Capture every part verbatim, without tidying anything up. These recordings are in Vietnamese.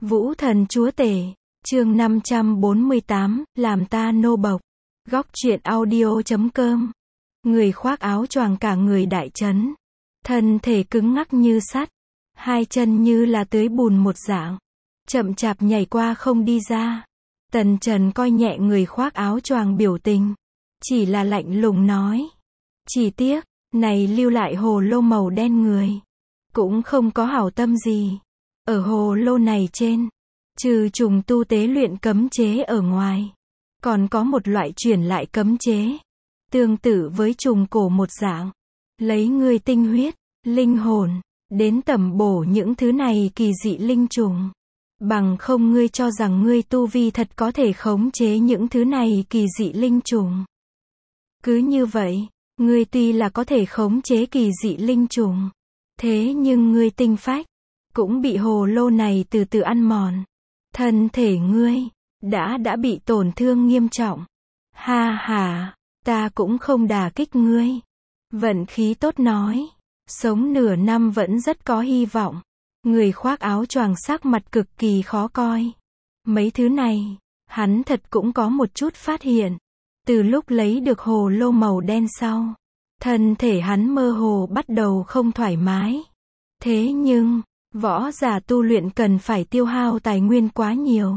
Vũ thần chúa tể, chương năm trăm bốn mươi tám, làm ta nô bộc. Góc truyện audio chấm com. Người khoác áo choàng cả người đại trấn. Thân thể cứng ngắc như sắt. Hai chân như là tưới bùn một dạng. Chậm chạp nhảy qua không đi ra. Tần Trần coi nhẹ người khoác áo choàng biểu tình. Chỉ là lạnh lùng nói. Chỉ tiếc, này lưu lại hồ lô màu đen người. Cũng không có hảo tâm gì. Ở hồ lô này trên, trừ trùng tu tế luyện cấm chế ở ngoài, còn có một loại chuyển lại cấm chế, tương tự với trùng cổ một dạng, lấy ngươi tinh huyết, linh hồn, đến tẩm bổ những thứ này kỳ dị linh trùng. Bằng không ngươi cho rằng ngươi tu vi thật có thể khống chế những thứ này kỳ dị linh trùng. Cứ như vậy, ngươi tuy là có thể khống chế kỳ dị linh trùng, thế nhưng ngươi tinh phách cũng bị hồ lô này từ từ ăn mòn. Thân thể ngươi đã đã bị tổn thương nghiêm trọng. Ha ha, ta cũng không đả kích ngươi. Vận khí tốt nói, sống nửa năm vẫn rất có hy vọng. Người khoác áo choàng sắc mặt cực kỳ khó coi. Mấy thứ này, hắn thật cũng có một chút phát hiện. Từ lúc lấy được hồ lô màu đen sau, thân thể hắn mơ hồ bắt đầu không thoải mái. Thế nhưng, võ giả tu luyện cần phải tiêu hao tài nguyên quá nhiều.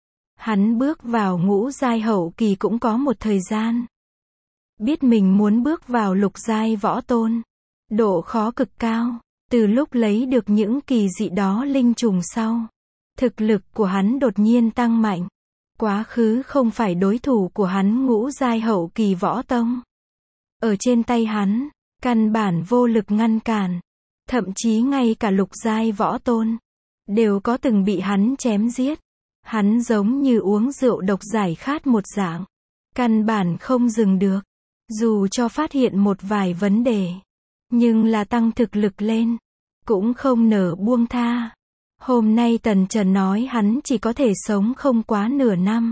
Hắn bước vào ngũ giai hậu kỳ cũng có một thời gian. Biết mình muốn bước vào lục giai võ tôn. Độ khó cực cao. Từ lúc lấy được những kỳ dị đó linh trùng sau, thực lực của hắn đột nhiên tăng mạnh. Quá khứ không phải đối thủ của hắn ngũ giai hậu kỳ võ tông. Ở trên tay hắn, căn bản vô lực ngăn cản. Thậm chí ngay cả lục giai võ tôn đều có từng bị hắn chém giết. Hắn giống như uống rượu độc giải khát một dạng, căn bản không dừng được. Dù cho phát hiện một vài vấn đề, nhưng là tăng thực lực lên, cũng không nỡ buông tha. Hôm nay Tần Trần nói hắn chỉ có thể sống không quá nửa năm.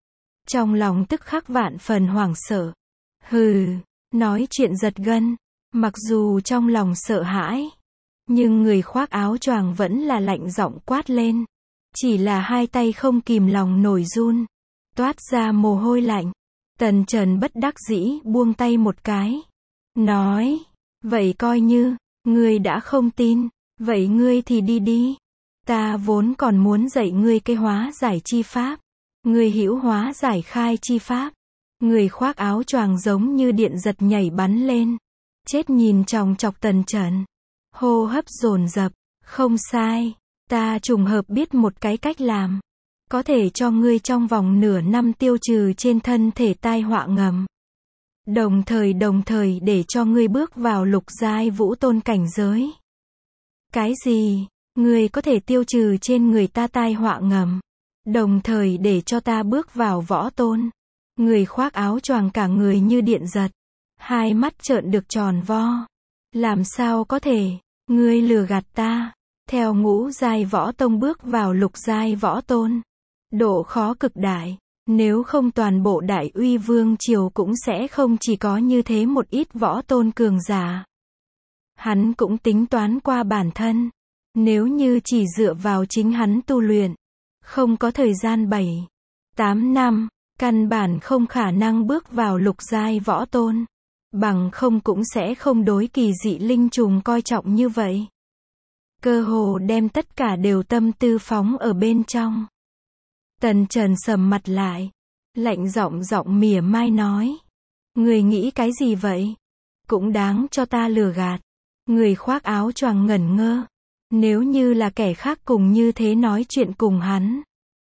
Trong lòng tức khắc vạn phần hoảng sợ. Hừ, nói chuyện giật gân, mặc dù trong lòng sợ hãi, nhưng người khoác áo choàng vẫn là lạnh giọng quát lên. Chỉ là hai tay không kìm lòng nổi run, toát ra mồ hôi lạnh. Tần Trần bất đắc dĩ buông tay một cái. Nói, vậy coi như, ngươi đã không tin, vậy ngươi thì đi đi. Ta vốn còn muốn dạy ngươi cái hóa giải chi pháp. Ngươi hữu hóa giải khai chi pháp. Người khoác áo choàng giống như điện giật nhảy bắn lên. Chết nhìn chòng chọc Tần Trần. Hô hấp dồn dập, không sai, ta trùng hợp biết một cái cách làm, có thể cho ngươi trong vòng nửa năm tiêu trừ trên thân thể tai họa ngầm. Đồng thời đồng thời để cho ngươi bước vào lục giai vũ tôn cảnh giới. Cái gì? Ngươi có thể tiêu trừ trên người ta tai họa ngầm, đồng thời để cho ta bước vào võ tôn. Người khoác áo choàng cả người như điện giật, hai mắt trợn được tròn vo. Làm sao có thể? Ngươi lừa gạt ta. Theo ngũ giai võ tông bước vào lục giai võ tôn, độ khó cực đại. Nếu không toàn bộ Đại Uy Vương triều cũng sẽ không chỉ có như thế một ít võ tôn cường giả. Hắn cũng tính toán qua bản thân. Nếu như chỉ dựa vào chính hắn tu luyện, không có thời gian bảy, tám năm, căn bản không khả năng bước vào lục giai võ tôn. Bằng không cũng sẽ không đối kỳ dị linh trùng coi trọng như vậy. Cơ hồ đem tất cả đều tâm tư phóng ở bên trong. Tần Trần sầm mặt lại, lạnh giọng giọng mỉa mai nói. Người nghĩ cái gì vậy? Cũng đáng cho ta lừa gạt. Người khoác áo choàng ngẩn ngơ. Nếu như là kẻ khác cùng như thế nói chuyện cùng hắn,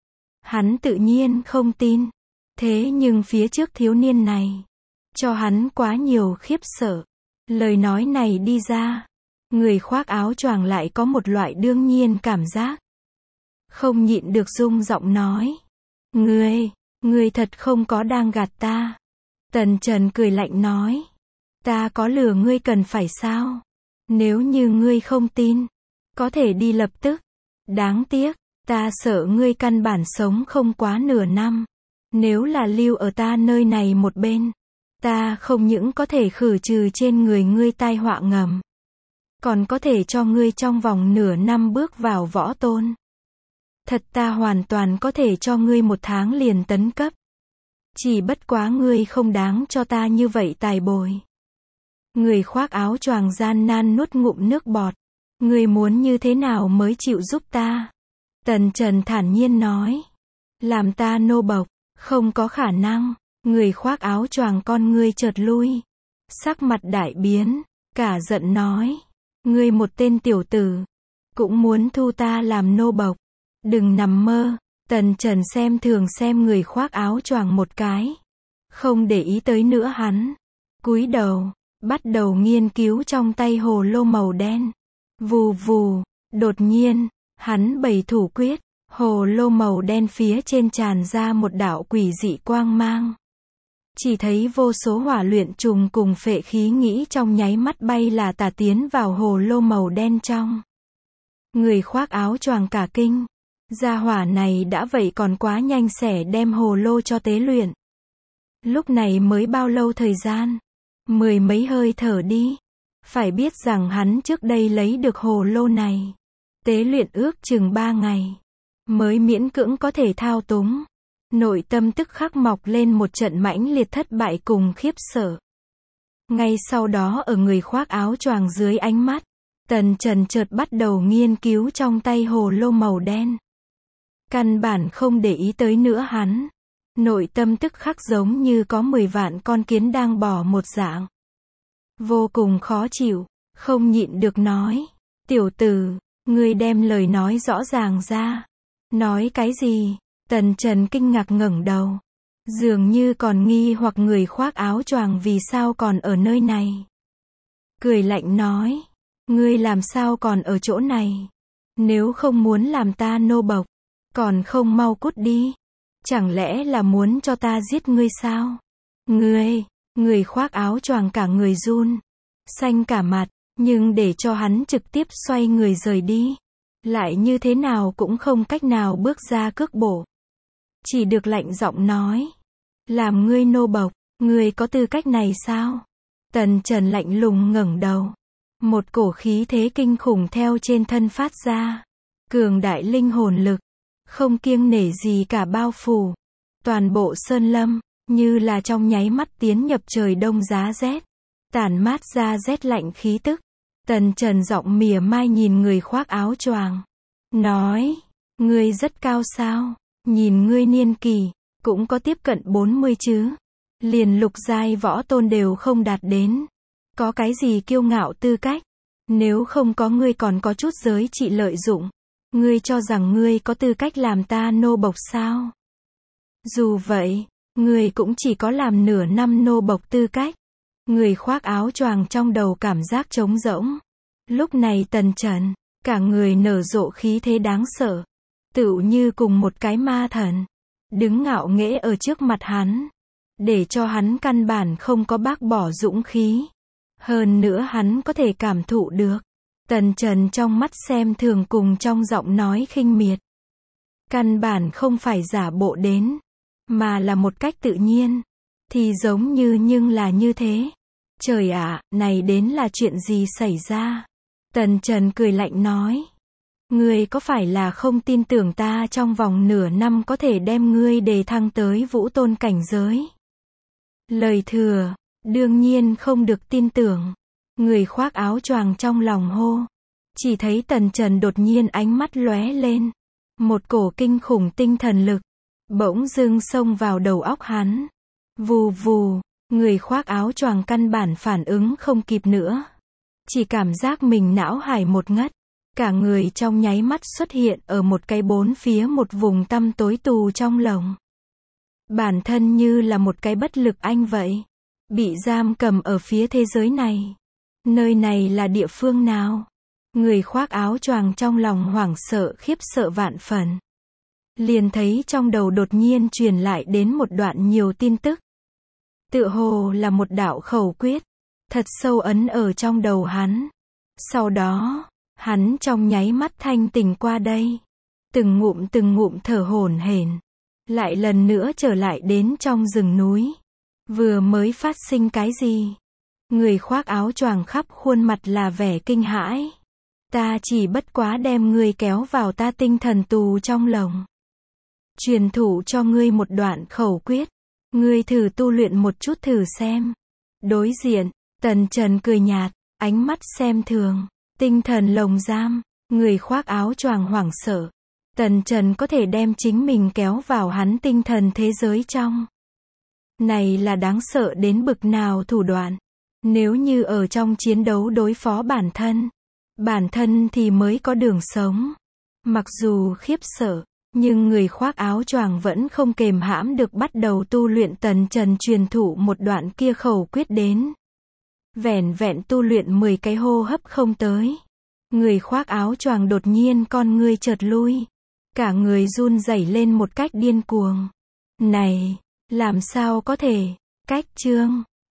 hắn tự nhiên không tin. Thế nhưng phía trước thiếu niên này cho hắn quá nhiều khiếp sợ. Lời nói này đi ra, người khoác áo choàng lại có một loại đương nhiên cảm giác. Không nhịn được rung giọng nói. Ngươi, ngươi thật không có đang gạt ta. Tần Trần cười lạnh nói. Ta có lừa ngươi cần phải sao? Nếu như ngươi không tin, có thể đi lập tức. Đáng tiếc, ta sợ ngươi căn bản sống không quá nửa năm. Nếu là lưu ở ta nơi này một bên, ta không những có thể khử trừ trên người ngươi tai họa ngầm, còn có thể cho ngươi trong vòng nửa năm bước vào võ tôn. Thật ta hoàn toàn có thể cho ngươi một tháng liền tấn cấp. Chỉ bất quá ngươi không đáng cho ta như vậy tài bồi. Người khoác áo choàng gian nan nuốt ngụm nước bọt. Ngươi muốn như thế nào mới chịu giúp ta? Tần Trần thản nhiên nói. Làm ta nô bộc, không có khả năng. Người khoác áo choàng con ngươi chợt lui. Sắc mặt đại biến, cả giận nói. Ngươi một tên tiểu tử, cũng muốn thu ta làm nô bộc. Đừng nằm mơ. Tần Trần xem thường xem người khoác áo choàng một cái. Không để ý tới nữa hắn. Cúi đầu, bắt đầu nghiên cứu trong tay hồ lô màu đen. Vù vù, đột nhiên, hắn bày thủ quyết, hồ lô màu đen phía trên tràn ra một đạo quỷ dị quang mang. Chỉ thấy vô số hỏa luyện trùng cùng phệ khí nghĩ trong nháy mắt bay là tả tiến vào hồ lô màu đen trong. Người khoác áo choàng cả kinh. Gia hỏa này đã vậy còn quá nhanh xẻ đem hồ lô cho tế luyện. Lúc này mới bao lâu thời gian? Mười mấy hơi thở đi. Phải biết rằng hắn trước đây lấy được hồ lô này. Tế luyện ước chừng ba ngày. Mới miễn cưỡng có thể thao túng. Nội tâm tức khắc mọc lên một trận mãnh liệt thất bại cùng khiếp sợ. Ngay sau đó ở người khoác áo choàng dưới ánh mắt. Tần Trần chợt bắt đầu nghiên cứu trong tay hồ lô màu đen. Căn bản không để ý tới nữa hắn. Nội tâm tức khắc giống như có mười vạn con kiến đang bò một dạng. Vô cùng khó chịu, không nhịn được nói. Tiểu tử, ngươi đem lời nói rõ ràng ra. Nói cái gì? Tần Trần kinh ngạc ngẩng đầu. Dường như còn nghi hoặc người khoác áo choàng vì sao còn ở nơi này. Cười lạnh nói. Ngươi làm sao còn ở chỗ này? Nếu không muốn làm ta nô bộc, còn không mau cút đi. Chẳng lẽ là muốn cho ta giết ngươi sao? Ngươi, người khoác áo choàng cả người run, xanh cả mặt, nhưng để cho hắn trực tiếp xoay người rời đi. Lại như thế nào cũng không cách nào bước ra cước bộ. Chỉ được lạnh giọng nói. Làm ngươi nô bộc, ngươi có tư cách này sao? Tần Trần lạnh lùng ngẩng đầu. Một cổ khí thế kinh khủng theo trên thân phát ra. Cường đại linh hồn lực. Không kiêng nể gì cả bao phủ. Toàn bộ sơn lâm, như là trong nháy mắt tiến nhập trời đông giá rét. Tản mát ra rét lạnh khí tức. Tần Trần giọng mỉa mai nhìn người khoác áo choàng. Nói, ngươi rất cao sao? Nhìn ngươi niên kỳ, cũng có tiếp cận bốn mươi chứ. Liền lục giai võ tôn đều không đạt đến. Có cái gì kiêu ngạo tư cách? Nếu không có ngươi còn có chút giới trị lợi dụng. Ngươi cho rằng ngươi có tư cách làm ta nô bộc sao? Dù vậy, ngươi cũng chỉ có làm nửa năm nô bộc tư cách. Người khoác áo choàng trong đầu cảm giác trống rỗng. Lúc này Tần Trần, cả người nở rộ khí thế đáng sợ. Tựu như cùng một cái ma thần. Đứng ngạo nghễ ở trước mặt hắn. Để cho hắn căn bản không có bác bỏ dũng khí. Hơn nữa hắn có thể cảm thụ được. Tần Trần trong mắt xem thường cùng trong giọng nói khinh miệt. Căn bản không phải giả bộ đến. Mà là một cách tự nhiên. Thì giống như nhưng là như thế. Trời ạ, này đến là chuyện gì xảy ra? Tần Trần cười lạnh nói. Ngươi có phải là không tin tưởng ta trong vòng nửa năm có thể đem ngươi đề thăng tới vũ tôn cảnh giới? Lời thừa, đương nhiên không được tin tưởng. Người khoác áo choàng trong lòng hô. Chỉ thấy Tần Trần đột nhiên ánh mắt lóe lên. Một cổ kinh khủng tinh thần lực. Bỗng dưng xông vào đầu óc hắn. Vù vù, người khoác áo choàng căn bản phản ứng không kịp nữa. Chỉ cảm giác mình não hải một ngất. Cả người trong nháy mắt xuất hiện ở một cái bốn phía một vùng tăm tối tù trong lồng. Bản thân như là một cái bất lực anh vậy. Bị giam cầm ở phía thế giới này. Nơi này là địa phương nào? Người khoác áo choàng trong lòng hoảng sợ khiếp sợ vạn phần. Liền thấy trong đầu đột nhiên truyền lại đến một đoạn nhiều tin tức. Tựa hồ là một đạo khẩu quyết. Thật sâu ấn ở trong đầu hắn. Sau đó, hắn trong nháy mắt thanh tỉnh qua đây. Từng ngụm từng ngụm thở hổn hển. Lại lần nữa trở lại đến trong rừng núi. Vừa mới phát sinh cái gì? Người khoác áo choàng khắp khuôn mặt là vẻ kinh hãi. Ta chỉ bất quá đem ngươi kéo vào ta tinh thần tù trong lồng. Truyền thụ cho ngươi một đoạn khẩu quyết. Ngươi thử tu luyện một chút thử xem. Đối diện, Tần Trần cười nhạt, ánh mắt xem thường. Tinh thần lồng giam, người khoác áo choàng hoảng sợ. Tần Trần có thể đem chính mình kéo vào hắn tinh thần thế giới trong. Này là đáng sợ đến bực nào thủ đoạn. Nếu như ở trong chiến đấu đối phó bản thân, bản thân thì mới có đường sống. Mặc dù khiếp sợ, nhưng người khoác áo choàng vẫn không kềm hãm được bắt đầu tu luyện. Tần Trần truyền thụ một đoạn kia khẩu quyết đến. Vẻn vẹn tu luyện mười cái hô hấp không tới. Người khoác áo choàng đột nhiên con ngươi chợt lui. Cả người run rẩy lên một cách điên cuồng. Này, làm sao có thể? Cách chương